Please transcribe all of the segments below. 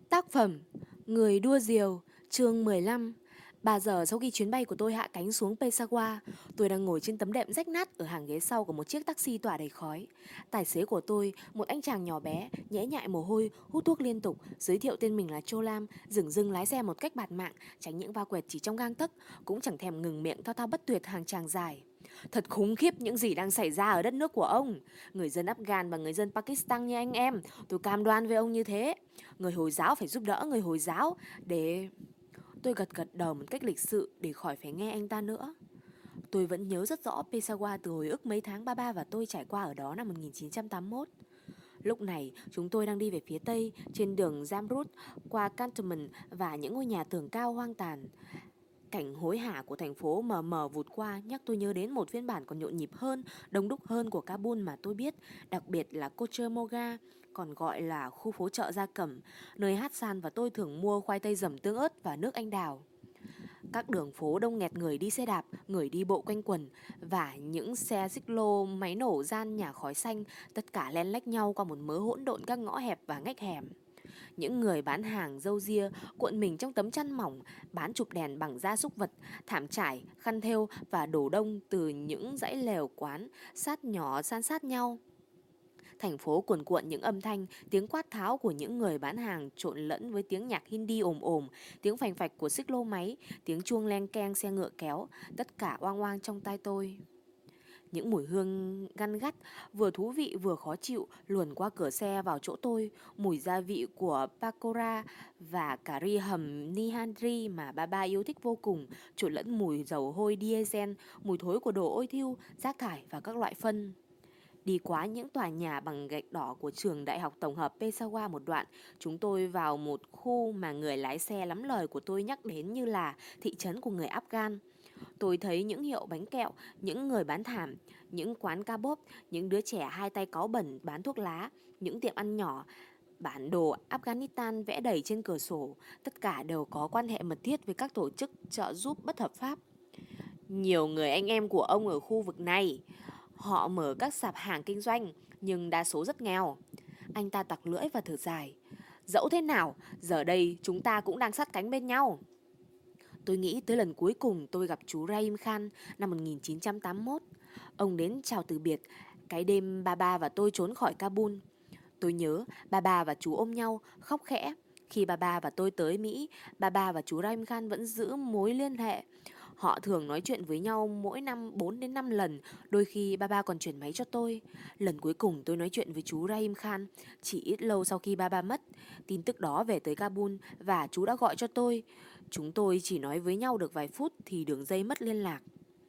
Tác phẩm Người đua diều, chương 15. 3 giờ sau khi chuyến bay của tôi hạ cánh xuống Peshawar, tôi đang ngồi trên tấm đệm rách nát ở hàng ghế sau của một chiếc taxi tỏa đầy khói. Tài xế của tôi, một anh chàng nhỏ bé, nhễ nhại mồ hôi, hút thuốc liên tục, giới thiệu tên mình là Châu Lam, dửng dưng lái xe một cách bạt mạng, tránh những va quẹt chỉ trong gang tấc, cũng chẳng thèm ngừng miệng thao thao bất tuyệt hàng tràng dài. Thật khủng khiếp những gì đang xảy ra ở đất nước của ông. Người dân Afghan và người dân Pakistan như anh em, tôi cam đoan với ông như thế. Người Hồi giáo phải giúp đỡ người Hồi giáo để... Tôi gật gật đầu một cách lịch sự để khỏi phải nghe anh ta nữa. Tôi vẫn nhớ rất rõ Peshawar từ hồi ức mấy tháng ba ba và tôi trải qua ở đó năm 1981. Lúc này, chúng tôi đang đi về phía tây trên đường Jamrud qua Cantonment và những ngôi nhà tường cao hoang tàn. Cảnh hối hả của thành phố mờ mờ vụt qua nhắc tôi nhớ đến một phiên bản còn nhộn nhịp hơn, đông đúc hơn của Kabul mà tôi biết, đặc biệt là Kochermoga, còn gọi là khu phố chợ Gia Cẩm, nơi Hassan và tôi thường mua khoai tây dầm tương ớt và nước anh đào. Các đường phố đông nghẹt người đi xe đạp, người đi bộ quanh quần và những xe xích lô, máy nổ gian nhà khói xanh, tất cả len lách nhau qua một mớ hỗn độn các ngõ hẹp và ngách hẻm. Những người bán hàng râu ria cuộn mình trong tấm chăn mỏng, bán chụp đèn bằng da súc vật, thảm trải, khăn thêu và đồ đông từ những dãy lều quán sát nhỏ san sát nhau. Thành phố cuồn cuộn những âm thanh, tiếng quát tháo của những người bán hàng trộn lẫn với tiếng nhạc Hindi ồm ồm, tiếng phành phạch của xích lô máy, tiếng chuông leng keng xe ngựa kéo, tất cả oang oang trong tai tôi. Những mùi hương ngăn gắt, vừa thú vị vừa khó chịu luồn qua cửa xe vào chỗ tôi, mùi gia vị của pakora và cà ri hầm nihari mà ba ba yêu thích vô cùng, trộn lẫn mùi dầu hôi diesel, mùi thối của đồ ôi thiêu, rác thải và các loại phân. Đi qua những tòa nhà bằng gạch đỏ của trường Đại học Tổng hợp Peshawar một đoạn, chúng tôi vào một khu mà người lái xe lắm lời của tôi nhắc đến như là thị trấn của người Afghan. Tôi thấy những hiệu bánh kẹo, những người bán thảm, những quán kebab, những đứa trẻ hai tay cáu bẩn bán thuốc lá, những tiệm ăn nhỏ, bản đồ Afghanistan vẽ đầy trên cửa sổ, tất cả đều có quan hệ mật thiết với các tổ chức trợ giúp bất hợp pháp. Nhiều người anh em của ông ở khu vực này, họ mở các sạp hàng kinh doanh, nhưng đa số rất nghèo. Anh ta tặc lưỡi và thở dài. Dẫu thế nào, giờ đây chúng ta cũng đang sát cánh bên nhau. Tôi nghĩ tới lần cuối cùng tôi gặp chú Rahim Khan năm 1981. Ông đến chào từ biệt, cái đêm ba ba và tôi trốn khỏi Kabul. Tôi nhớ ba ba và chú ôm nhau, khóc khẽ. Khi ba ba và tôi tới Mỹ, ba ba và chú Rahim Khan vẫn giữ mối liên hệ. Họ thường nói chuyện với nhau mỗi năm 4 đến 5 lần, đôi khi ba ba còn chuyển máy cho tôi. Lần cuối cùng tôi nói chuyện với chú Rahim Khan chỉ ít lâu sau khi ba ba mất. Tin tức đó về tới Kabul và chú đã gọi cho tôi. Chúng tôi chỉ nói với nhau được vài phút thì đường dây mất liên lạc.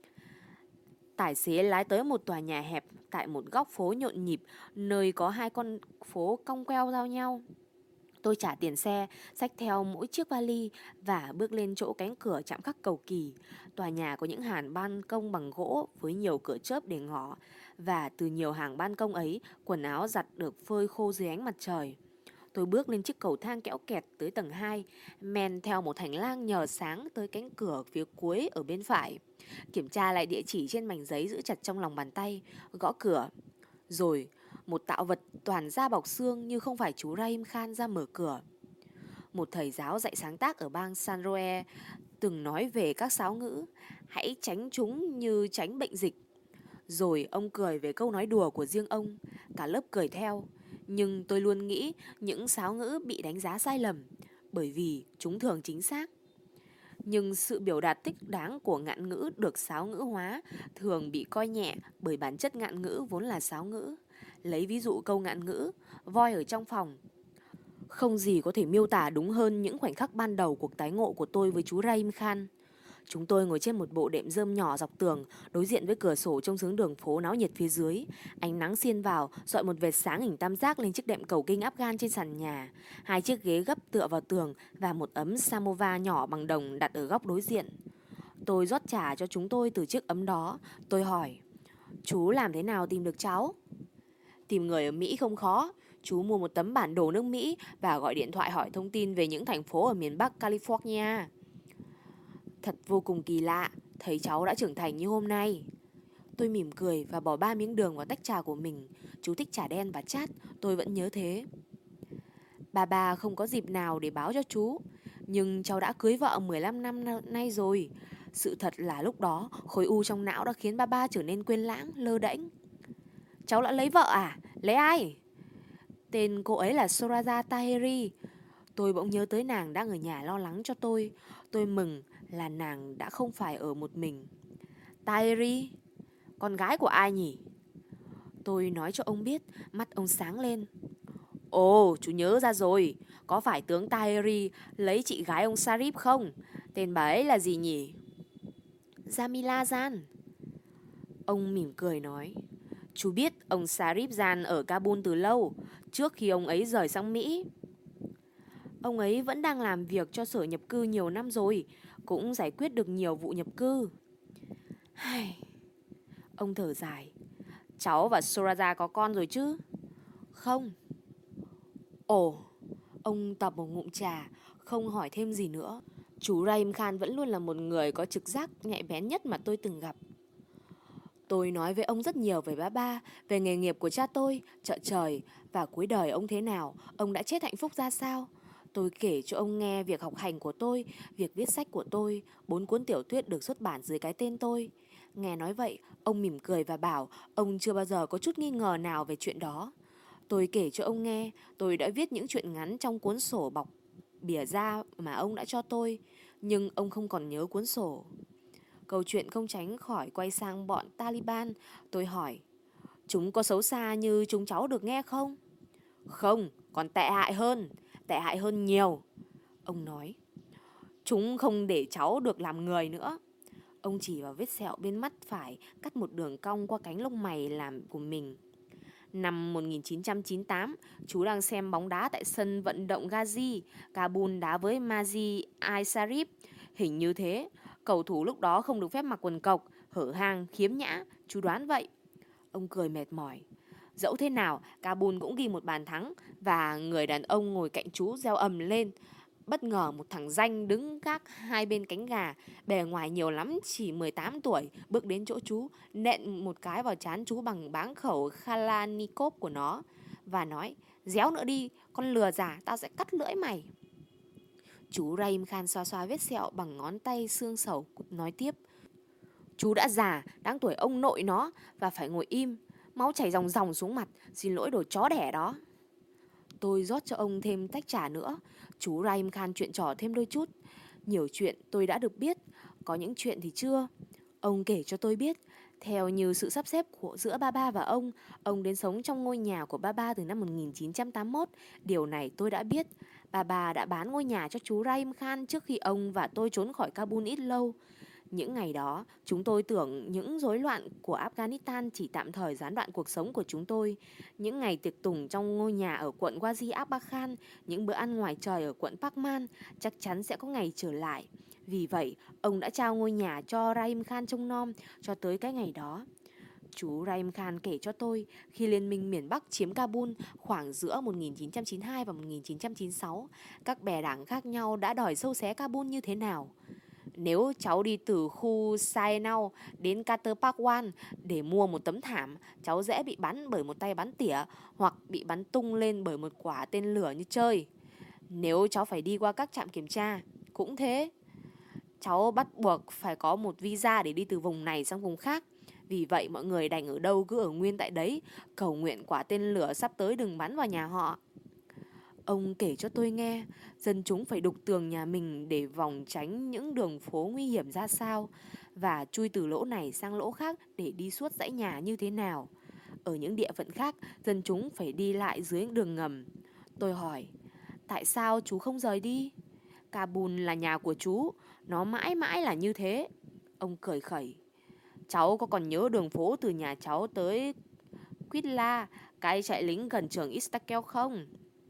Tài xế lái tới một tòa nhà hẹp tại một góc phố nhộn nhịp, nơi có hai con phố cong queo giao nhau. Tôi trả tiền xe, xách theo mỗi chiếc vali và bước lên chỗ cánh cửa chạm khắc cầu kỳ. Tòa nhà có những hàng ban công bằng gỗ với nhiều cửa chớp để ngỏ, và từ nhiều hàng ban công ấy, quần áo giặt được phơi khô dưới ánh mặt trời. Tôi bước lên chiếc cầu thang kẽo kẹt tới tầng 2, men theo một hành lang nhờ sáng tới cánh cửa phía cuối ở bên phải. Kiểm tra lại địa chỉ trên mảnh giấy giữ chặt trong lòng bàn tay, gõ cửa. Rồi, một tạo vật toàn da bọc xương như không phải chú Rahim Khan ra mở cửa. Một thầy giáo dạy sáng tác ở bang Sanroe từng nói về các sáo ngữ, hãy tránh chúng như tránh bệnh dịch. Rồi ông cười về câu nói đùa của riêng ông, cả lớp cười theo. Nhưng tôi luôn nghĩ những sáo ngữ bị đánh giá sai lầm, bởi vì chúng thường chính xác. Nhưng sự biểu đạt thích đáng của ngạn ngữ được sáo ngữ hóa thường bị coi nhẹ bởi bản chất ngạn ngữ vốn là sáo ngữ. Lấy ví dụ câu ngạn ngữ, voi ở trong phòng. Không gì có thể miêu tả đúng hơn những khoảnh khắc ban đầu cuộc tái ngộ của tôi với chú Rahim Khan. Chúng tôi ngồi trên một bộ đệm rơm nhỏ dọc tường, đối diện với cửa sổ trông hướng đường phố náo nhiệt phía dưới. Ánh nắng xiên vào, dọi một vệt sáng hình tam giác lên chiếc đệm cầu kinh Afghan trên sàn nhà. Hai chiếc ghế gấp tựa vào tường và một ấm samovar nhỏ bằng đồng đặt ở góc đối diện. Tôi rót trà cho chúng tôi từ chiếc ấm đó. Tôi hỏi, chú làm thế nào tìm được cháu? Tìm người ở Mỹ không khó. Chú mua một tấm bản đồ nước Mỹ và gọi điện thoại hỏi thông tin về những thành phố ở miền Bắc California. Thật vô cùng kỳ lạ, thấy cháu đã trưởng thành như hôm nay. Tôi mỉm cười và bỏ 3 miếng đường vào tách trà của mình. Chú thích trà đen và chát, tôi vẫn nhớ thế. Bà không có dịp nào để báo cho chú. Nhưng cháu đã cưới vợ 15 năm nay rồi. Sự thật là lúc đó khối u trong não đã khiến ba trở nên quên lãng, lơ đễnh. Cháu đã lấy vợ à? Lấy ai? Tên cô ấy là Soraja Tahiri. Tôi bỗng nhớ tới nàng đang ở nhà lo lắng cho tôi. Tôi mừng là nàng đã không phải ở một mình. Tahiri? Con gái của ai nhỉ? Tôi nói cho ông biết, mắt ông sáng lên. Ồ, chú nhớ ra rồi. Có phải tướng Tahiri lấy chị gái ông Sarip không? Tên bà ấy là gì nhỉ? Jamila Jan. Ông mỉm cười nói. Chú biết ông Sarip Jan ở Kabul từ lâu, trước khi ông ấy rời sang Mỹ. Ông ấy vẫn đang làm việc cho sở nhập cư nhiều năm rồi, cũng giải quyết được nhiều vụ nhập cư. Ông thở dài. Cháu và Soraja có con rồi chứ? Không. Ồ, ông tập một ngụm trà, không hỏi thêm gì nữa. Chú Rahim Khan vẫn luôn là một người có trực giác nhạy bén nhất mà tôi từng gặp. Tôi nói với ông rất nhiều về ba, về nghề nghiệp của cha tôi, chợ trời, và cuối đời ông thế nào, ông đã chết hạnh phúc ra sao. Tôi kể cho ông nghe việc học hành của tôi, việc viết sách của tôi, 4 cuốn tiểu thuyết được xuất bản dưới cái tên tôi. Nghe nói vậy, ông mỉm cười và bảo ông chưa bao giờ có chút nghi ngờ nào về chuyện đó. Tôi kể cho ông nghe, tôi đã viết những chuyện ngắn trong cuốn sổ bọc bìa da mà ông đã cho tôi, nhưng ông không còn nhớ cuốn sổ. Câu chuyện không tránh khỏi quay sang bọn Taliban. Tôi hỏi, chúng có xấu xa như chúng cháu được nghe không? Không, còn tệ hại hơn nhiều. Ông nói, chúng không để cháu được làm người nữa. Ông chỉ vào vết sẹo bên mắt phải, cắt một đường cong qua cánh lông mày làm của mình. Năm 1998, chú đang xem bóng đá tại sân vận động Ghazi, Kabul đá với Mazi Al-Sharif. Hình như thế, cầu thủ lúc đó không được phép mặc quần cộc, hở hang, khiếm nhã, chú đoán vậy. Ông cười mệt mỏi. Dẫu thế nào, Kabul cũng ghi một bàn thắng và người đàn ông ngồi cạnh chú reo ầm lên. Bất ngờ một thằng danh đứng gác hai bên cánh gà, bề ngoài nhiều lắm chỉ 18 tuổi, bước đến chỗ chú, nện một cái vào trán chú bằng báng khẩu Kalashnikov của nó và nói, réo nữa đi, con lừa giả, tao sẽ cắt lưỡi mày. Chú Rahim Khan xoa xoa vết sẹo bằng ngón tay xương sẩu, nói tiếp, chú đã già, đáng tuổi ông nội nó và phải ngồi im, máu chảy ròng ròng xuống mặt, xin lỗi đồ chó đẻ đó. Tôi rót cho ông thêm tách trà nữa. Chú Rahim Khan chuyện trò thêm đôi chút. Nhiều chuyện tôi đã được biết, có những chuyện thì chưa. Ông kể cho tôi biết, theo như sự sắp xếp của giữa ba và ông đến sống trong ngôi nhà của ba từ năm 1981. Điều này tôi đã biết. Ba đã bán ngôi nhà cho chú Rahim Khan trước khi ông và tôi trốn khỏi Kabul ít lâu. Những ngày đó, chúng tôi tưởng những rối loạn của Afghanistan chỉ tạm thời gián đoạn cuộc sống của chúng tôi. Những ngày tiệc tùng trong ngôi nhà ở quận Wazi Akbar, những bữa ăn ngoài trời ở quận Pakman, chắc chắn sẽ có ngày trở lại. Vì vậy, ông đã trao ngôi nhà cho Rahim Khan trông nom cho tới cái ngày đó. Chú Rahim Khan kể cho tôi, khi Liên minh miền Bắc chiếm Kabul khoảng giữa 1992 và 1996, các bè đảng khác nhau đã đòi xâu xé Kabul như thế nào. Nếu cháu đi từ khu Saenau đến Carter Park One để mua một tấm thảm, cháu dễ bị bắn bởi một tay bắn tỉa hoặc bị bắn tung lên bởi một quả tên lửa như chơi. Nếu cháu phải đi qua các trạm kiểm tra, cũng thế. Cháu bắt buộc phải có một visa để đi từ vùng này sang vùng khác. Vì vậy mọi người đành ở đâu cứ ở nguyên tại đấy, cầu nguyện quả tên lửa sắp tới đừng bắn vào nhà họ. Ông kể cho tôi nghe, dân chúng phải đục tường nhà mình để vòng tránh những đường phố nguy hiểm ra sao, và chui từ lỗ này sang lỗ khác để đi suốt dãy nhà như thế nào. Ở những địa phận khác, dân chúng phải đi lại dưới đường ngầm. Tôi hỏi, tại sao chú không rời đi? Kabul là nhà của chú, nó mãi mãi là như thế. Ông cười khẩy. Cháu có còn nhớ đường phố từ nhà cháu tới Quitla, cái trại lính gần trường Istakel không?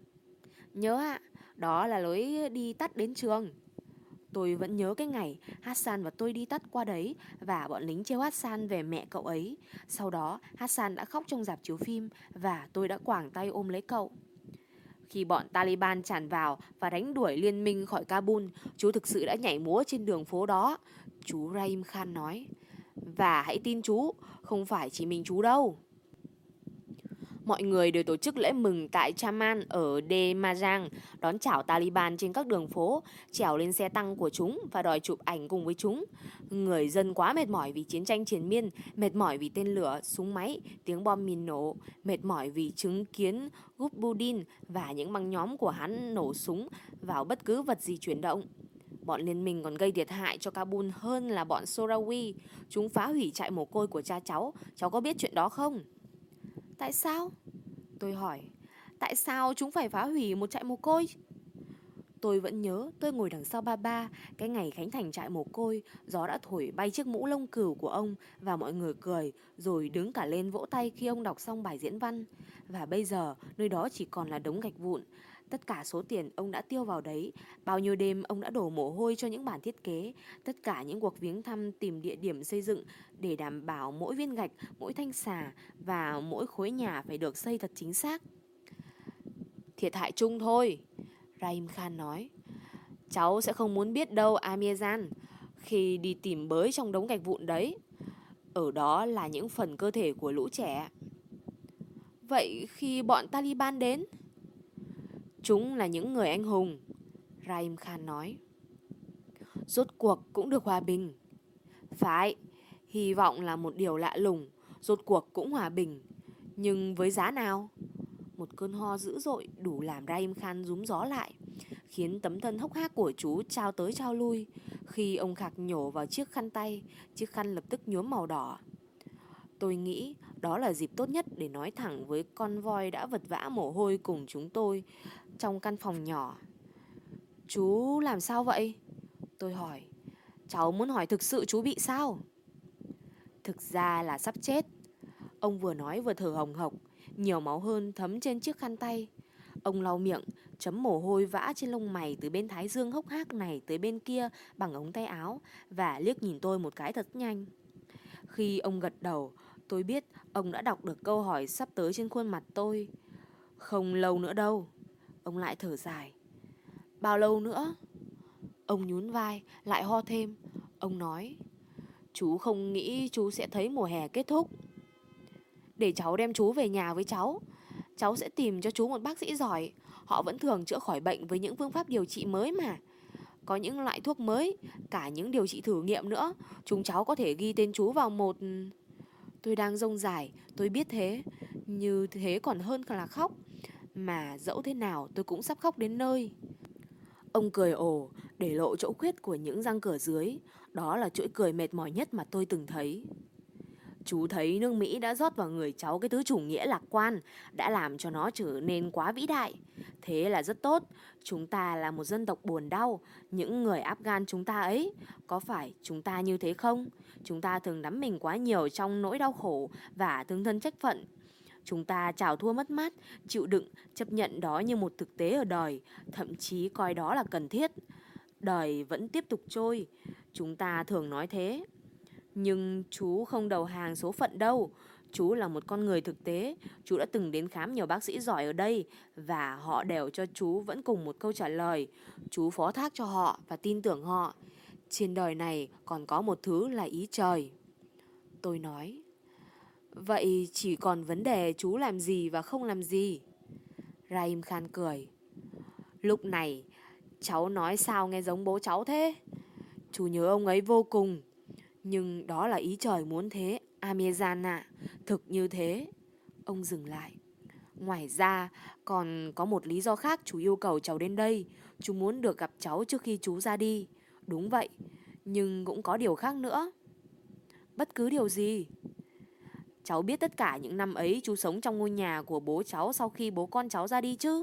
Nhớ ạ, đó là lối đi tắt đến trường. Tôi vẫn nhớ cái ngày Hassan và tôi đi tắt qua đấy và bọn lính treo Hassan về mẹ cậu ấy. Sau đó Hassan đã khóc trong rạp chiếu phim và tôi đã quàng tay ôm lấy cậu. Khi bọn Taliban tràn vào và đánh đuổi liên minh khỏi Kabul, chú thực sự đã nhảy múa trên đường phố đó. Chú Rahim Khan nói. Và hãy tin chú, không phải chỉ mình chú đâu. Mọi người đều tổ chức lễ mừng tại Chaman ở Demajang, đón chào Taliban trên các đường phố, trèo lên xe tăng của chúng và đòi chụp ảnh cùng với chúng. Người dân quá mệt mỏi vì chiến tranh triền miên, mệt mỏi vì tên lửa, súng máy, tiếng bom mìn nổ, mệt mỏi vì chứng kiến Gulbuddin và những băng nhóm của hắn nổ súng vào bất cứ vật gì chuyển động. Bọn liên minh còn gây thiệt hại cho Kabul hơn là bọn Sorawi. Chúng phá hủy trại mồ côi của cha cháu có biết chuyện đó không? Tại sao? Tôi hỏi. Tại sao chúng phải phá hủy một trại mồ côi? Tôi vẫn nhớ tôi ngồi đằng sau ba, cái ngày khánh thành trại mồ côi, gió đã thổi bay chiếc mũ lông cừu của ông và mọi người cười rồi đứng cả lên vỗ tay khi ông đọc xong bài diễn văn. Và bây giờ nơi đó chỉ còn là đống gạch vụn. Tất cả số tiền ông đã tiêu vào đấy, bao nhiêu đêm ông đã đổ mồ hôi cho những bản thiết kế, tất cả những cuộc viếng thăm tìm địa điểm xây dựng để đảm bảo mỗi viên gạch, mỗi thanh xà và mỗi khối nhà phải được xây thật chính xác. Thiệt hại chung thôi, Rahim Khan nói. Cháu sẽ không muốn biết đâu Amirjan, khi đi tìm bới trong đống gạch vụn đấy. Ở đó là những phần cơ thể của lũ trẻ. Vậy khi bọn Taliban đến? Chúng là những người anh hùng, Rahim Khan nói. Rốt cuộc cũng được hòa bình. Phải, hy vọng là một điều lạ lùng, rốt cuộc cũng hòa bình. Nhưng với giá nào? Một cơn ho dữ dội đủ làm Rahim Khan rúm gió lại, khiến tấm thân hốc hác của chú trao tới trao lui. Khi ông Khạc nhổ vào chiếc khăn tay, chiếc khăn lập tức nhuốm màu đỏ. Tôi nghĩ đó là dịp tốt nhất để nói thẳng với con voi đã vật vã mồ hôi cùng chúng tôi trong căn phòng nhỏ. Chú làm sao vậy? Tôi hỏi. Cháu muốn hỏi thực sự chú bị sao? Thực ra là sắp chết. Ông vừa nói vừa thở hồng hộc, nhiều máu hơn thấm trên chiếc khăn tay. Ông lau miệng, chấm mồ hôi vã trên lông mày từ bên thái dương hốc hác này tới bên kia bằng ống tay áo và liếc nhìn tôi một cái thật nhanh. Khi ông gật đầu, tôi biết ông đã đọc được câu hỏi sắp tới trên khuôn mặt tôi. Không lâu nữa đâu. Ông lại thở dài. Bao lâu nữa? Ông nhún vai, lại ho thêm. Ông nói, chú không nghĩ chú sẽ thấy mùa hè kết thúc. Để cháu đem chú về nhà với cháu. Cháu sẽ tìm cho chú một bác sĩ giỏi. Họ vẫn thường chữa khỏi bệnh với những phương pháp điều trị mới mà. Có những loại thuốc mới, cả những điều trị thử nghiệm nữa. Chúng cháu có thể ghi tên chú vào một... Tôi đang rông dài, tôi biết thế. Như thế còn hơn là khóc. Mà dẫu thế nào tôi cũng sắp khóc đến nơi. Ông cười ồ, để lộ chỗ khuyết của những răng cửa dưới. Đó là chuỗi cười mệt mỏi nhất mà tôi từng thấy. Chú thấy nước Mỹ đã rót vào người cháu cái thứ chủ nghĩa lạc quan, đã làm cho nó trở nên quá vĩ đại. Thế là rất tốt, chúng ta là một dân tộc buồn đau, những người Afghan chúng ta ấy. Có phải chúng ta như thế không? Chúng ta thường đắm mình quá nhiều trong nỗi đau khổ và thương thân trách phận. Chúng ta chào thua mất mát, chịu đựng, chấp nhận đó như một thực tế ở đời, thậm chí coi đó là cần thiết. Đời vẫn tiếp tục trôi, chúng ta thường nói thế. Nhưng chú không đầu hàng số phận đâu. Chú là một con người thực tế. Chú đã từng đến khám nhiều bác sĩ giỏi ở đây và họ đều cho chú vẫn cùng một câu trả lời. Chú phó thác cho họ và tin tưởng họ. Trên đời này còn có một thứ là ý trời. Tôi nói. Vậy chỉ còn vấn đề chú làm gì và không làm gì? Rahim Khan cười. Lúc này cháu nói sao nghe giống bố cháu thế? Chú nhớ ông ấy vô cùng. Nhưng đó là ý trời muốn thế, Amirjan ạ, thực như thế. Ông dừng lại. Ngoài ra, còn có một lý do khác chú yêu cầu cháu đến đây. Chú muốn được gặp cháu trước khi chú ra đi. Đúng vậy, nhưng cũng có điều khác nữa. Bất cứ điều gì? Cháu biết tất cả những năm ấy chú sống trong ngôi nhà của bố cháu sau khi bố con cháu ra đi chứ?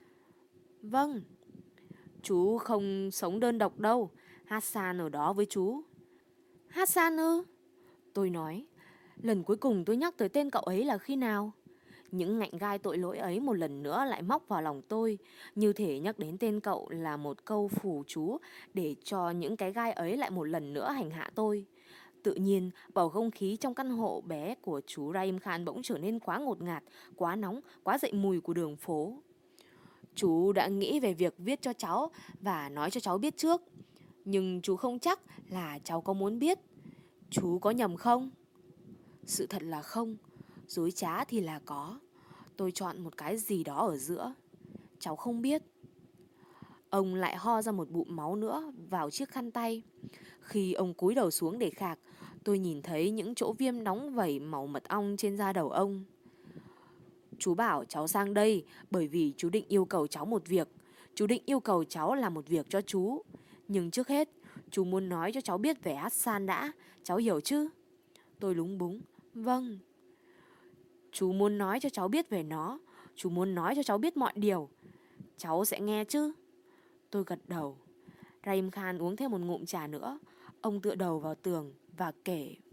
Vâng. Chú không sống đơn độc đâu. Hassan ở đó với chú. Hassan ư? Tôi nói. Lần cuối cùng tôi nhắc tới tên cậu ấy là khi nào? Những ngạnh gai tội lỗi ấy một lần nữa lại móc vào lòng tôi. Như thể nhắc đến tên cậu là một câu phù chú để cho những cái gai ấy lại một lần nữa hành hạ tôi. Tự nhiên, bầu không khí trong căn hộ bé của chú Rahim Khan bỗng trở nên quá ngột ngạt, quá nóng, quá dậy mùi của đường phố. Chú đã nghĩ về việc viết cho cháu và nói cho cháu biết trước. Nhưng chú không chắc là cháu có muốn biết. Chú có nhầm không? Sự thật là không, dối trá thì là có. Tôi chọn một cái gì đó ở giữa. Cháu không biết. Ông lại ho ra một bụm máu nữa vào chiếc khăn tay. Khi ông cúi đầu xuống để khạc, tôi nhìn thấy những chỗ viêm nóng vẩy màu mật ong trên da đầu ông. Chú bảo cháu sang đây bởi vì chú định yêu cầu cháu một việc. Chú định yêu cầu cháu làm một việc cho chú. Nhưng trước hết, chú muốn nói cho cháu biết về hát san đã. Cháu hiểu chứ? Tôi lúng búng. Vâng. Chú muốn nói cho cháu biết về nó. Chú muốn nói cho cháu biết mọi điều. Cháu sẽ nghe chứ? Tôi gật đầu. Rahim Khan uống thêm một ngụm trà nữa. Ông tựa đầu vào tường và kể